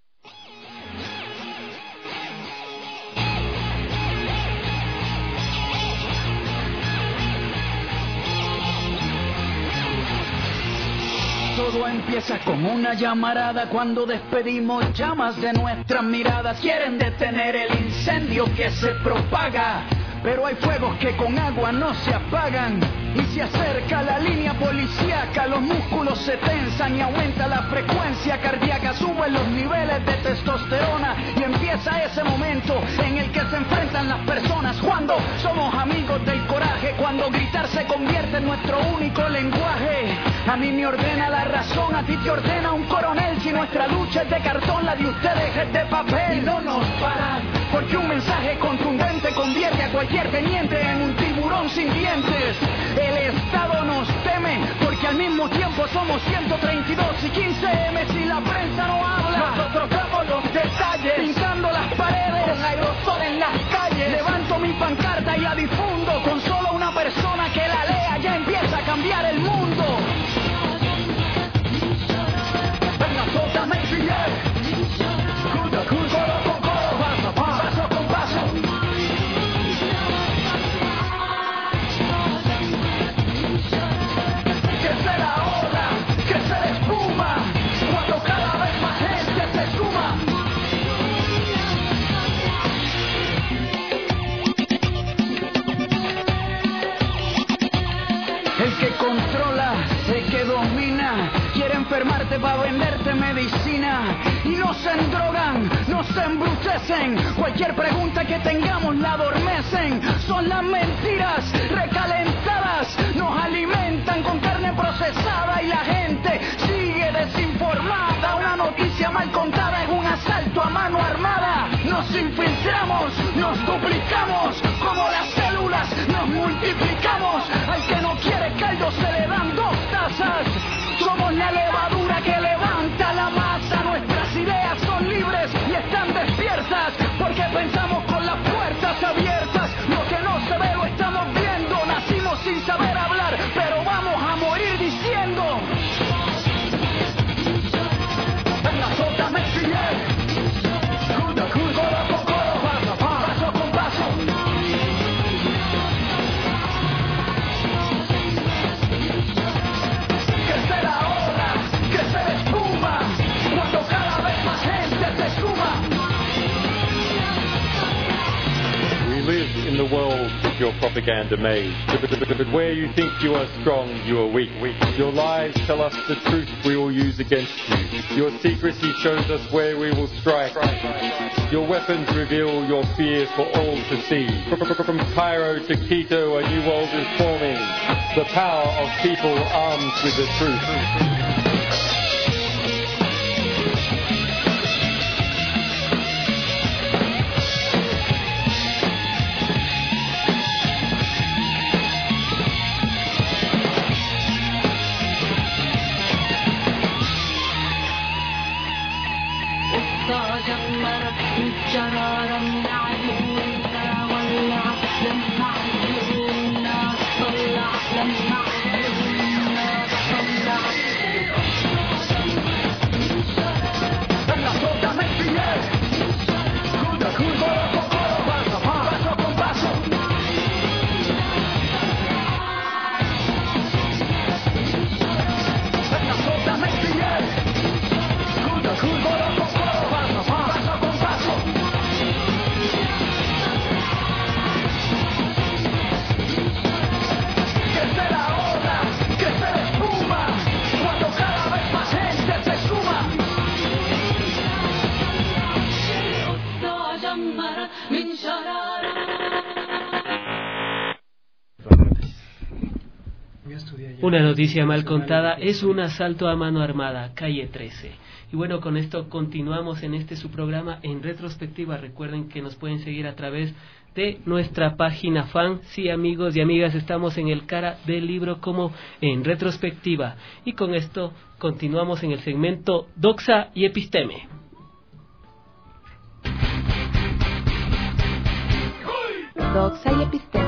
Todo empieza con una llamarada cuando despedimos llamas de nuestras miradas. Quieren detener el incendio que se propaga, pero hay fuegos que con agua no se apagan. Y se acerca la línea policíaca, los músculos se tensan y aumenta la frecuencia cardíaca, suben los niveles de testosterona y empieza esa ese momento en el que se enfrentan las personas, cuando somos amigos del coraje, cuando gritar se convierte en nuestro único lenguaje. A mí me ordena la razón, a ti te ordena un coronel. Si nuestra lucha es de cartón, la de ustedes es de papel. Y no nos paran, porque un mensaje contundente convierte a cualquier teniente en un tiburón sin dientes. El Estado nos teme, porque al mismo tiempo somos 132 y 15M. Si la prensa no habla, nosotros damos los detalles, pintando las paredes con aerosol en las calles. Levanto mi pancarta y la difundo, con solo una persona que la lea ya empieza a cambiar el mundo. Venga, sótame y sigue. Coro con coro, paso con paso. Que se la ola, que se la espuma, cuando cada vez más gente se suma. El que controla, el que domina, quiere enfermarte para venderte medicina. Y no se endrogan, no se embrutecen, cualquier pregunta que tengamos la adormecen. Son las mentiras recalentadas, nos alimentan con carne procesada y la gente sigue desinformada. Una noticia mal contada es un asalto a mano armada. Nos infiltramos, nos duplicamos, como las células nos multiplicamos. Al que no quiere caldo se le dan 2 tazas. Somos la levadura que levanta la masa. Nuestras ideas son libres y están despiertas, porque pensamos con las puertas abiertas. Lo que no se ve lo estamos viendo. Nacimos sin saber hablar, pero vamos a morir diciendo. Venga, sótame y sigue. Coro con coro, paso con paso. Que se la ola, que se la espuma, cuando cada vez más gente se suma. We live in the world of your propaganda maze. But where you think you are strong, you are weak. Your lies tell us the truth we will use against you. Your secrecy shows us where we will strike. Your weapons reveal your fear for all to see. From Cairo to Quito, a new world is forming. The power of people armed with the truth. Una noticia mal contada es un asalto a mano armada, calle 13. Y bueno, con esto continuamos en su programa en retrospectiva. Recuerden que nos pueden seguir a través de nuestra página fan. Sí, amigos y amigas, estamos en el cara del libro como en retrospectiva. Y con esto continuamos en el segmento Doxa y Episteme. Doxa y Episteme.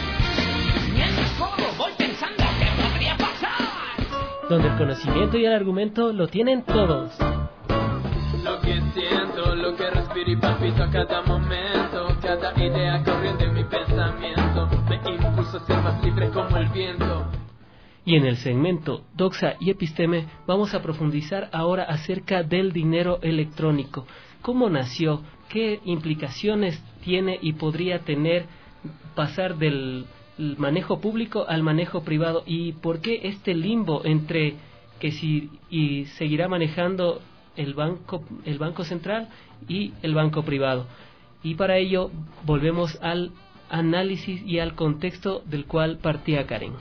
Donde el conocimiento y el argumento lo tienen todos. Lo que siento, lo que respiro y palpito a cada momento, cada idea corriente en mi pensamiento, me impulsa a ser más libre como el viento. Y en el segmento Doxa y Episteme vamos a profundizar ahora acerca del dinero electrónico. ¿Cómo nació? ¿Qué implicaciones tiene y podría tener pasar del manejo público al manejo privado? ¿Y por qué este limbo entre que si seguirá manejando el banco central y el banco privado? Y para ello volvemos al análisis y al contexto del cual partía Karen.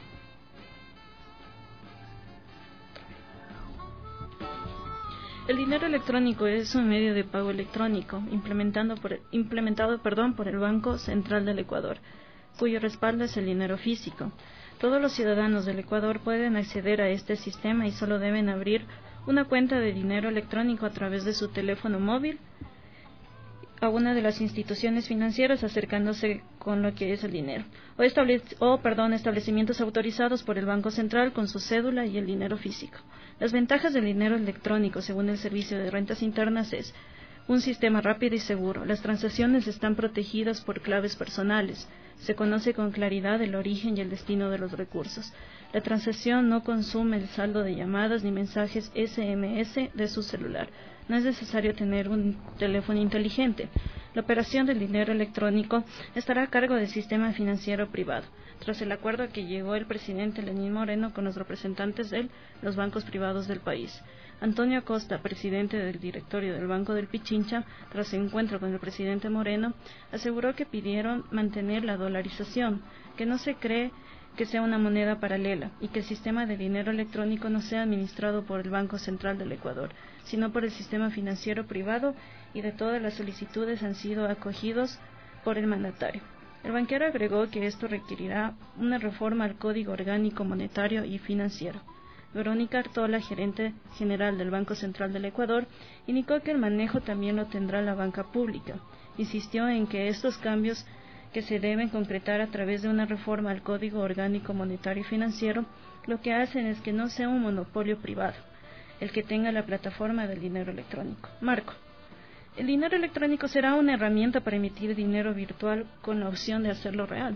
El dinero electrónico es un medio de pago electrónico implementado por el Banco Central del Ecuador, cuyo respaldo es el dinero físico. Todos los ciudadanos del Ecuador pueden acceder a este sistema y solo deben abrir una cuenta de dinero electrónico a través de su teléfono móvil a una de las instituciones financieras acercándose con lo que es el dinero, establecimientos autorizados por el Banco Central con su cédula y el dinero físico. Las ventajas del dinero electrónico, según el Servicio de Rentas Internas, es un sistema rápido y seguro. Las transacciones están protegidas por claves personales. Se conoce con claridad el origen y el destino de los recursos. La transacción no consume el saldo de llamadas ni mensajes SMS de su celular. No es necesario tener un teléfono inteligente. La operación del dinero electrónico estará a cargo del sistema financiero privado, tras el acuerdo a que llegó el presidente Lenín Moreno con los representantes de los bancos privados del país. Antonio Acosta, presidente del directorio del Banco del Pichincha, tras su encuentro con el presidente Moreno, aseguró que pidieron mantener la dolarización, que no se cree que sea una moneda paralela y que el sistema de dinero electrónico no sea administrado por el Banco Central del Ecuador, sino por el sistema financiero privado, y de todas las solicitudes han sido acogidos por el mandatario. El banquero agregó que esto requerirá una reforma al Código Orgánico Monetario y Financiero. Verónica Artola, gerente general del Banco Central del Ecuador, indicó que el manejo también lo tendrá la banca pública. Insistió en que estos cambios que se deben concretar a través de una reforma al Código Orgánico Monetario y Financiero, lo que hacen es que no sea un monopolio privado el que tenga la plataforma del dinero electrónico. Marco, el dinero electrónico será una herramienta para emitir dinero virtual con la opción de hacerlo real.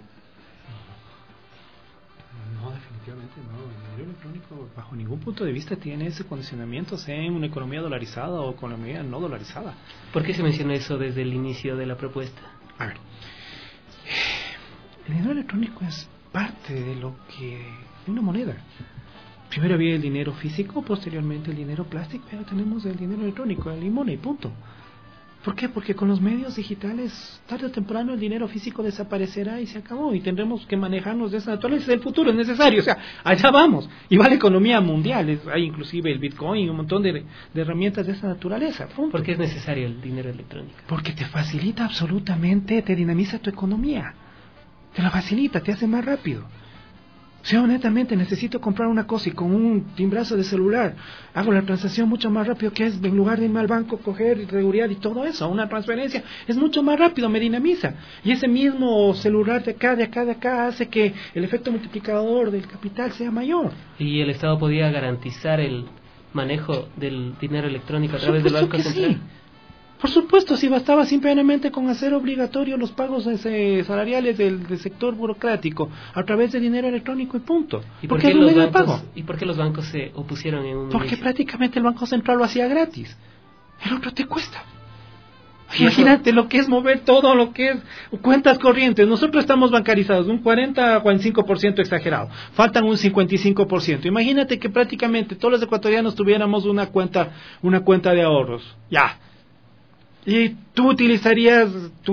No, definitivamente no. El dinero electrónico bajo ningún punto de vista tiene ese condicionamiento, sea en una economía dolarizada o economía no dolarizada. ¿Por qué se mencionó eso desde el inicio de la propuesta? A ver, el dinero electrónico es parte de una moneda. Primero había el dinero físico, posteriormente el dinero plástico, y ahora tenemos el dinero electrónico, el e-money, punto. ¿Por qué? Porque con los medios digitales, tarde o temprano el dinero físico desaparecerá y se acabó, y tendremos que manejarnos de esa naturaleza. El futuro es necesario, o sea, allá vamos, y va la economía mundial, hay inclusive el Bitcoin, un montón de herramientas de esa naturaleza. Punto. ¿Por qué es necesario el dinero electrónico? Porque te facilita absolutamente, te dinamiza tu economía, te la facilita, te hace más rápido. O sea, honestamente, necesito comprar una cosa y con un timbrazo de celular hago la transacción mucho más rápido, que es en lugar de irme al banco, coger, regular y todo eso. Una transferencia es mucho más rápido, me dinamiza. Y ese mismo celular de acá hace que el efecto multiplicador del capital sea mayor. ¿Y el Estado podía garantizar el manejo del dinero electrónico a través del Banco Central? Sí. Por supuesto, si bastaba simplemente con hacer obligatorio los pagos salariales del sector burocrático a través de dinero electrónico y punto. ¿Y por qué los bancos se opusieron en un Porque inicio? prácticamente el Banco Central lo hacía gratis. El otro te cuesta. Imagínate lo que es mover todo lo que es cuentas corrientes. Nosotros estamos bancarizados, un 40-45% exagerado. Faltan un 55%. Imagínate que prácticamente todos los ecuatorianos tuviéramos una cuenta de ahorros. Ya. Y tú utilizarías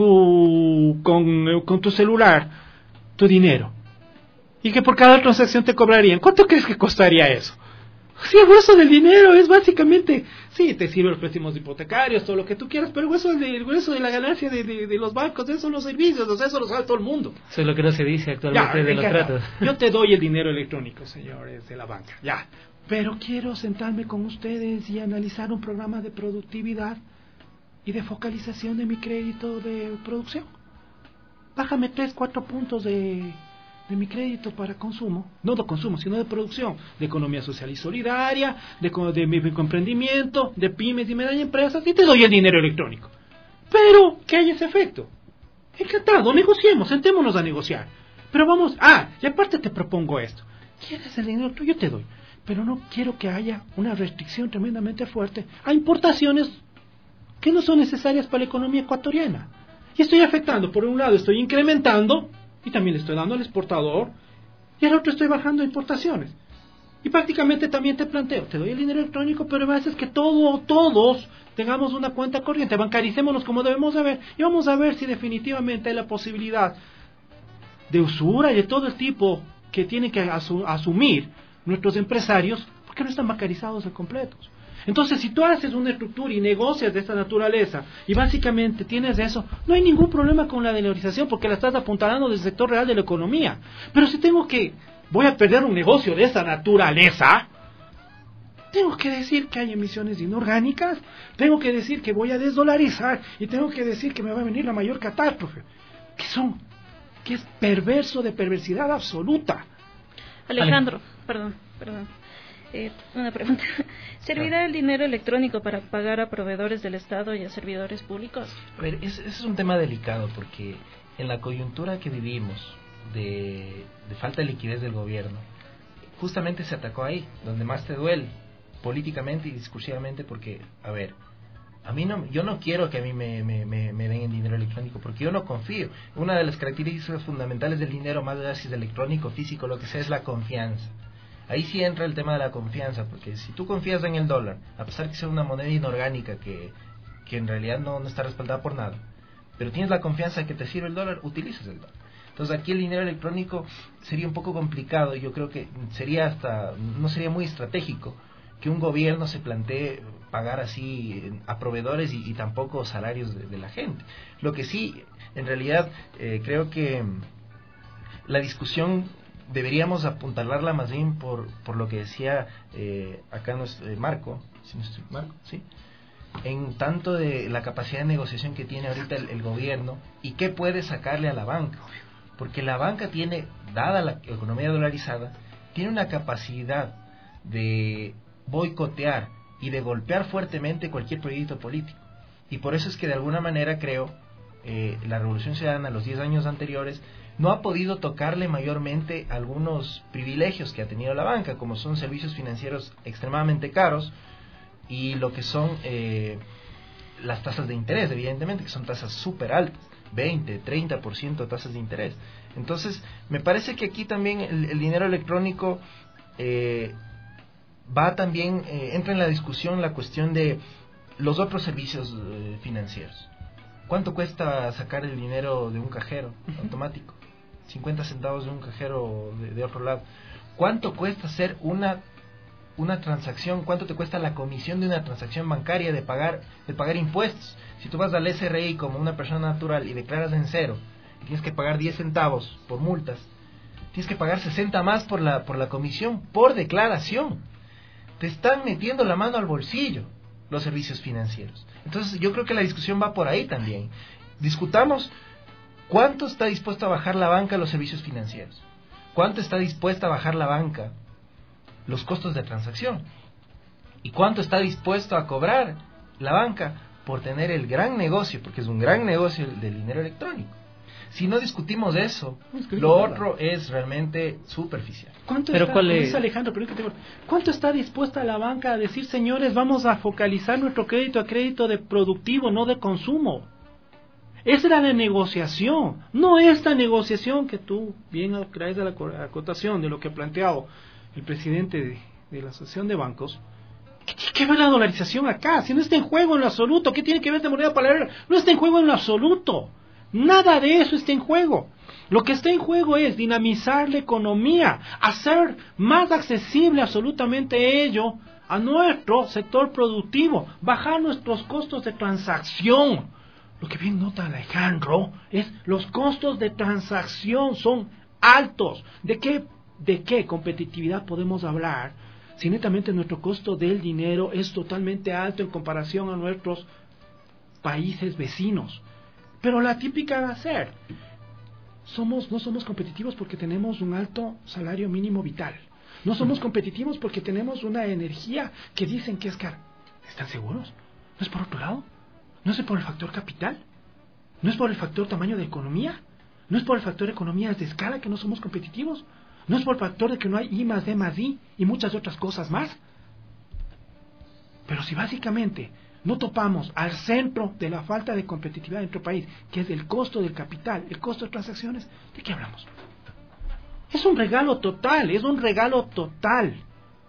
con tu celular tu dinero. Y que por cada transacción te cobrarían. ¿Cuánto crees que costaría eso? Sí, el grueso del dinero es básicamente, sí, te sirven los préstamos hipotecarios, todo lo que tú quieras, pero el grueso de la ganancia de los bancos, esos son los servicios, o sea, eso lo sabe todo el mundo. Eso es lo que no se dice actualmente de los tratos. Yo te doy el dinero electrónico, señores de la banca, ya. Pero quiero sentarme con ustedes y analizar un programa de productividad y de focalización de mi crédito de producción. Bájame 3-4 puntos de mi crédito para consumo, no de consumo, sino de producción, de economía social y solidaria, de microemprendimiento, de pymes y medianas empresas, y te doy el dinero electrónico. Pero que haya ese efecto. Encantado, negociemos, sentémonos a negociar. Pero vamos, y aparte te propongo esto. ¿Quieres el dinero? Yo te doy. Pero no quiero que haya una restricción tremendamente fuerte a importaciones que no son necesarias para la economía ecuatoriana. Y estoy afectando, por un lado estoy incrementando, y también le estoy dando al exportador, y al otro estoy bajando importaciones. Y prácticamente también te planteo, te doy el dinero electrónico, pero a veces que todos tengamos una cuenta corriente, bancaricémonos como debemos de ver, y vamos a ver si definitivamente hay la posibilidad de usura y de todo el tipo que tienen que asumir nuestros empresarios, porque no están bancarizados de completos. Entonces, si tú haces una estructura y negocias de esta naturaleza, y básicamente tienes eso, no hay ningún problema con la dolarización, porque la estás apuntalando del sector real de la economía. Pero si voy a perder un negocio de esa naturaleza, tengo que decir que hay emisiones inorgánicas, tengo que decir que voy a desdolarizar, y tengo que decir que me va a venir la mayor catástrofe, que es perverso de perversidad absoluta. Alejandro, perdón. Una pregunta. ¿Servirá el dinero electrónico para pagar a proveedores del Estado y a servidores públicos? A ver, ese es un tema delicado, porque en la coyuntura que vivimos de falta de liquidez del gobierno, justamente se atacó ahí, donde más te duele, políticamente y discursivamente, porque, a ver, yo no quiero que a mí me den el dinero electrónico, porque yo no confío. Una de las características fundamentales del dinero, más allá si es electrónico, físico, lo que sea, es la confianza. Ahí sí entra el tema de la confianza, porque si tú confías en el dólar, a pesar de que sea una moneda inorgánica que en realidad no está respaldada por nada, pero tienes la confianza de que te sirve el dólar, utilizas el dólar. Entonces aquí el dinero electrónico sería un poco complicado, y yo creo que no sería muy estratégico que un gobierno se plantee pagar así a proveedores y tampoco salarios de la gente. Lo que sí, en realidad, creo que la discusión deberíamos apuntalarla más bien por lo que decía acá Marco, ¿sí? En tanto de la capacidad de negociación que tiene ahorita el gobierno y qué puede sacarle a la banca, porque la banca tiene, dada la economía dolarizada, tiene una capacidad de boicotear y de golpear fuertemente cualquier proyecto político, y por eso es que de alguna manera creo la Revolución Ciudadana, los 10 años anteriores, no ha podido tocarle mayormente algunos privilegios que ha tenido la banca, como son servicios financieros extremadamente caros y lo que son las tasas de interés, evidentemente, que son tasas súper altas, 20, 30% de tasas de interés. Entonces, me parece que aquí también el dinero electrónico entra en la discusión la cuestión de los otros servicios financieros. ¿Cuánto cuesta sacar el dinero de un cajero automático? 50 centavos de un cajero de otro lado. ¿Cuánto cuesta hacer una transacción? ¿Cuánto te cuesta la comisión de una transacción bancaria de pagar impuestos? Si tú vas al SRI como una persona natural y declaras en cero, y tienes que pagar 10 centavos por multas, tienes que pagar 60 más por la comisión por declaración. Te están metiendo la mano al bolsillo los servicios financieros. Entonces yo creo que la discusión va por ahí también. Discutamos cuánto está dispuesto a bajar la banca los servicios financieros, cuánto está dispuesta a bajar la banca los costos de transacción, y cuánto está dispuesto a cobrar la banca por tener el gran negocio, porque es un gran negocio el del dinero electrónico. Si no discutimos eso, lo otro es realmente superficial. ¿Cuánto está dispuesta la banca a decir, señores, vamos a focalizar nuestro crédito a crédito de productivo, no de consumo? Esa era la negociación, no esta negociación que tú bien traes a la acotación de lo que ha planteado el presidente de la Asociación de Bancos. ¿Qué tiene que ver la dolarización acá? Si no está en juego en lo absoluto, ¿qué tiene que ver de moneda paralela? No está en juego en lo absoluto. Nada de eso está en juego. Lo que está en juego es dinamizar la economía, hacer más accesible absolutamente ello a nuestro sector productivo, bajar nuestros costos de transacción. Lo que bien nota Alejandro es los costos de transacción son altos. ¿De qué competitividad podemos hablar si netamente nuestro costo del dinero es totalmente alto en comparación a nuestros países vecinos? Pero la típica va a ser, no somos competitivos porque tenemos un alto salario mínimo vital. No somos competitivos porque tenemos una energía que dicen que es cara. ¿Están seguros? ¿No es por otro lado? ¿No es por el factor capital? ¿No es por el factor tamaño de economía? ¿No es por el factor economías de escala que no somos competitivos? ¿No es por el factor de que no hay I más D más I y muchas otras cosas más? Pero si básicamente no topamos al centro de la falta de competitividad en nuestro país, que es el costo del capital, el costo de transacciones, ¿de qué hablamos? Es un regalo total,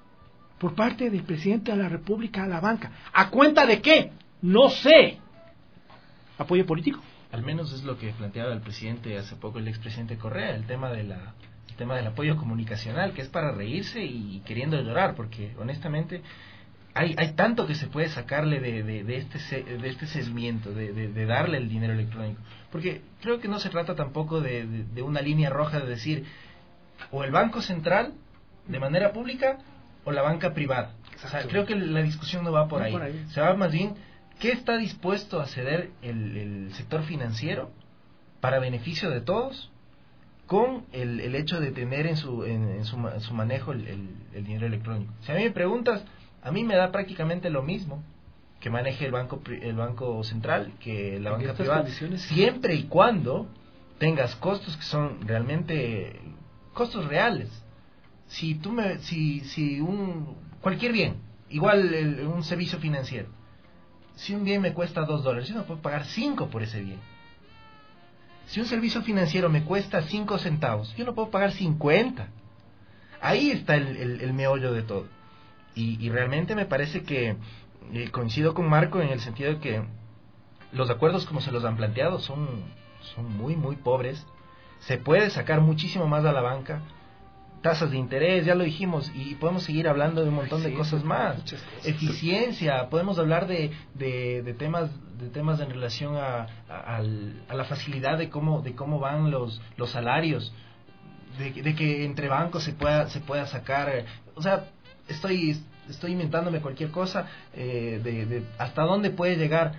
por parte del presidente de la República a la banca. ¿A cuenta de qué? No sé. ¿Apoyo político? Al menos es lo que planteaba el presidente hace poco, el expresidente Correa, el tema del apoyo comunicacional, que es para reírse y queriendo llorar, porque honestamente hay tanto que se puede sacarle de este segmento, de darle el dinero electrónico, porque creo que no se trata tampoco de una línea roja de decir o el Banco Central de manera pública o la banca privada. O sea, creo que la discusión no va por ahí. Se va más bien, ¿qué está dispuesto a ceder el sector financiero para beneficio de todos con el hecho de tener en su manejo el dinero electrónico? Si a mí me preguntas, a mí me da prácticamente lo mismo que maneje el banco central que la banca privada, siempre y cuando tengas costos que son realmente costos reales. Si cualquier bien, igual un servicio financiero, si un bien me cuesta $2, yo no puedo pagar 5 por ese bien. Si un servicio financiero me cuesta 5 centavos, yo no puedo pagar 50. Ahí está el meollo de todo. Y realmente me parece que coincido con Marco en el sentido de que los acuerdos como se los han planteado son muy, muy pobres. Se puede sacar muchísimo más a la banca. Tasas de interés, ya lo dijimos, y podemos seguir hablando de un montón de cosas más. Eficiencia, podemos hablar de temas en relación a la facilidad de cómo van los salarios, de que entre bancos se pueda sacar, o sea, estoy inventándome cualquier cosa, de hasta dónde puede llegar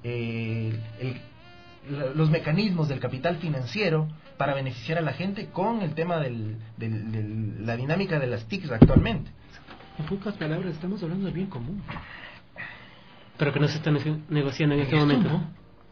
los mecanismos del capital financiero para beneficiar a la gente con el tema de la dinámica de las TICs actualmente. En pocas palabras, estamos hablando del bien común. Pero que no se está negociando en este momento. No.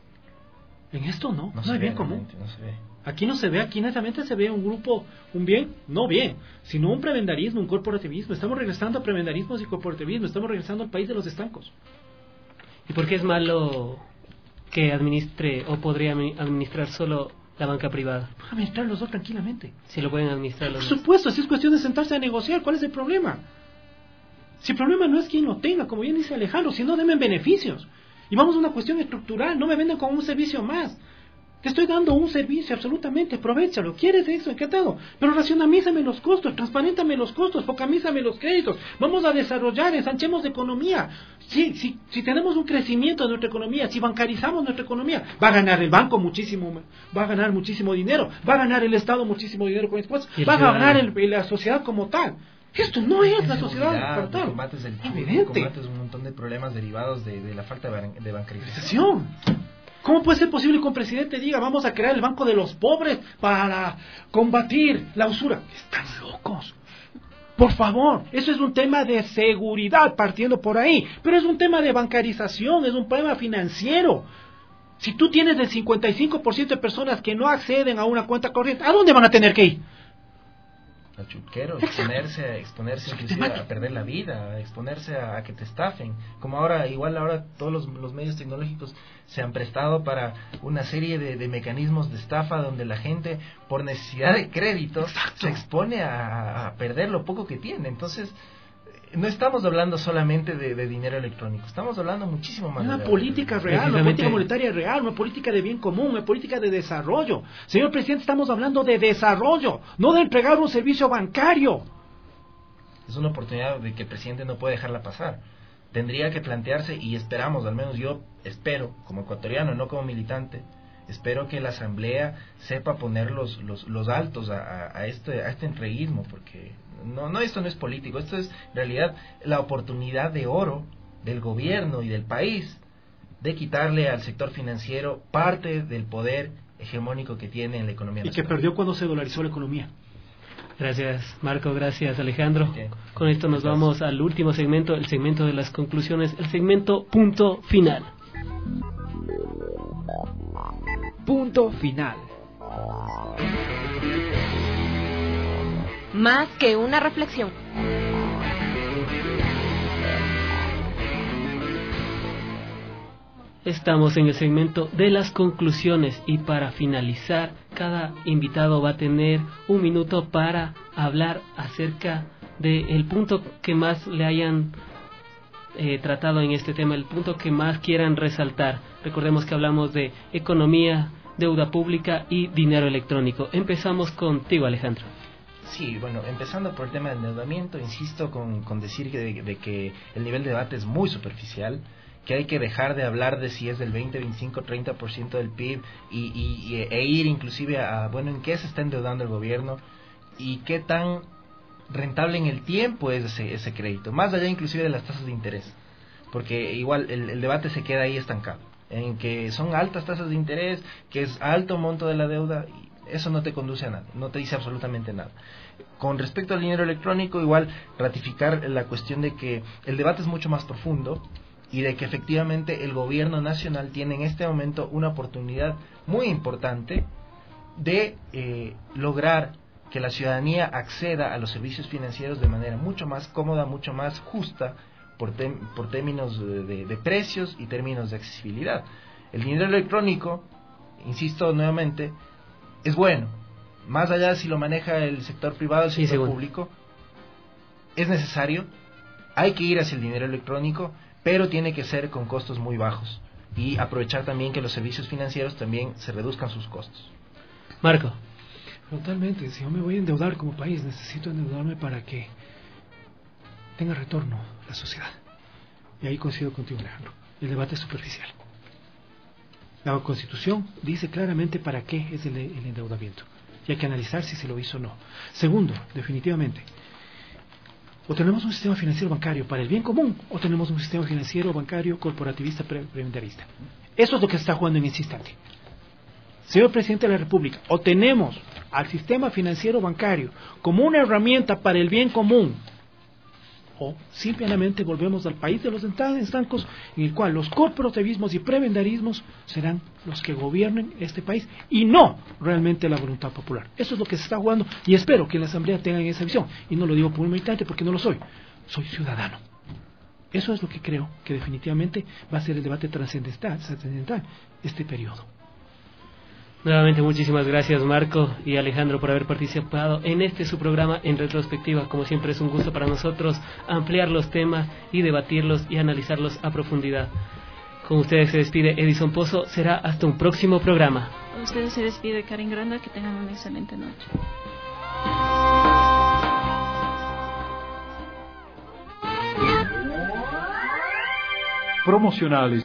En esto no hay bien común. No se ve. Aquí no se ve, aquí netamente se ve un grupo, un bien, no bien, sino un prebendarismo, un corporativismo. Estamos regresando a prebendarismos y corporativismo, estamos regresando al país de los estancos. ¿Y por qué es malo que administre o podría administrar solo la banca privada? Pueden administrar los dos tranquilamente. Si lo pueden administrar los dos. Por supuesto, así es cuestión de sentarse a negociar. ¿Cuál es el problema? Si el problema no es quien lo tenga, como bien dice Alejandro, sino denme beneficios. Y vamos a una cuestión estructural, no me venden como un servicio más. Te estoy dando un servicio, absolutamente, aprovechalo. ¿Quieres eso? Encantado. Pero racionalízame los costos, transparéntame los costos, focalízame los créditos. Vamos a desarrollar, ensanchemos la economía. Si tenemos un crecimiento de nuestra economía, si bancarizamos nuestra economía, va a ganar el banco muchísimo, va a ganar muchísimo dinero, va a ganar el Estado muchísimo dinero con impuestos, va a ganar la sociedad como tal. Esto no es la sociedad como tal. Combates un montón de problemas derivados de la falta de bancarización. ¿Cómo puede ser posible que un presidente diga vamos a crear el banco de los pobres para combatir la usura? Están locos. Por favor, eso es un tema de seguridad partiendo por ahí, pero es un tema de bancarización, es un problema financiero. Si tú tienes el 55% de personas que no acceden a una cuenta corriente, ¿a dónde van a tener que ir? Al chulquero, exponerse inclusive a perder la vida, exponerse a que te estafen, como ahora todos los medios tecnológicos se han prestado para una serie de mecanismos de estafa donde la gente por necesidad de crédito se expone a perder lo poco que tiene. Entonces no estamos hablando solamente de dinero electrónico, estamos hablando muchísimo más. Una política real, una política monetaria real, una política de bien común, una política de desarrollo. Señor presidente, estamos hablando de desarrollo, no de entregar un servicio bancario. Es una oportunidad de que el presidente no puede dejarla pasar. Tendría que plantearse, y esperamos, al menos yo espero, como ecuatoriano, no como militante, espero que la asamblea sepa poner los altos a este entreguismo, porque esto no es político, esto es en realidad la oportunidad de oro del gobierno y del país de quitarle al sector financiero parte del poder hegemónico que tiene en la economía nacional. Y que perdió cuando se dolarizó la economía. Gracias Marco, gracias Alejandro. Con esto nos vamos al último segmento, el segmento de las conclusiones, el segmento punto final. Punto final. Más que una reflexión. Estamos en el segmento de las conclusiones y para finalizar, cada invitado va a tener un minuto para hablar acerca del punto que más le hayan tratado en este tema, el punto que más quieran resaltar. Recordemos que hablamos de economía, deuda pública y dinero electrónico. Empezamos contigo, Alejandro. Sí, bueno, empezando por el tema del endeudamiento, insisto con decir de que el nivel de debate es muy superficial, que hay que dejar de hablar de si es del 20, 25, 30% del PIB e ir inclusive a, bueno, en qué se está endeudando el gobierno y qué tan rentable en el tiempo es ese crédito, más allá inclusive de las tasas de interés, porque igual el debate se queda ahí estancado, en que son altas tasas de interés, que es alto monto de la deuda, y eso no te conduce a nada, no te dice absolutamente nada. Con respecto al dinero electrónico, igual ratificar la cuestión de que el debate es mucho más profundo y de que efectivamente el gobierno nacional tiene en este momento una oportunidad muy importante de lograr que la ciudadanía acceda a los servicios financieros de manera mucho más cómoda, mucho más justa, por términos de precios y términos de accesibilidad. El dinero electrónico, insisto nuevamente, es bueno, más allá de si lo maneja el sector privado o el sector público, es necesario, hay que ir hacia el dinero electrónico, pero tiene que ser con costos muy bajos y aprovechar también que los servicios financieros también se reduzcan sus costos. Marco. Totalmente, si yo me voy a endeudar como país, necesito endeudarme para que tenga retorno la sociedad. Y ahí coincido contigo, Alejandro. El debate es superficial. La Constitución dice claramente para qué es el endeudamiento. Y hay que analizar si se lo hizo o no. Segundo, definitivamente, o tenemos un sistema financiero bancario para el bien común, o tenemos un sistema financiero bancario corporativista prebendarista. Eso es lo que se está jugando en este instante. Señor Presidente de la República, o tenemos al sistema financiero bancario como una herramienta para el bien común, o simplemente volvemos al país de los estancos, en el cual los corporativismos y prebendarismos serán los que gobiernen este país y no realmente la voluntad popular. Eso es lo que se está jugando y espero que en la Asamblea tengan esa visión. Y no lo digo por un militante porque no lo soy ciudadano. Eso es lo que creo que definitivamente va a ser el debate trascendental este periodo. Nuevamente muchísimas gracias Marco y Alejandro por haber participado en este su programa En Retrospectiva. Como siempre es un gusto para nosotros ampliar los temas y debatirlos y analizarlos a profundidad. Con ustedes se despide Edison Pozo, será hasta un próximo programa. Con ustedes se despide Karen Granda, que tengan una excelente noche. Promocionales.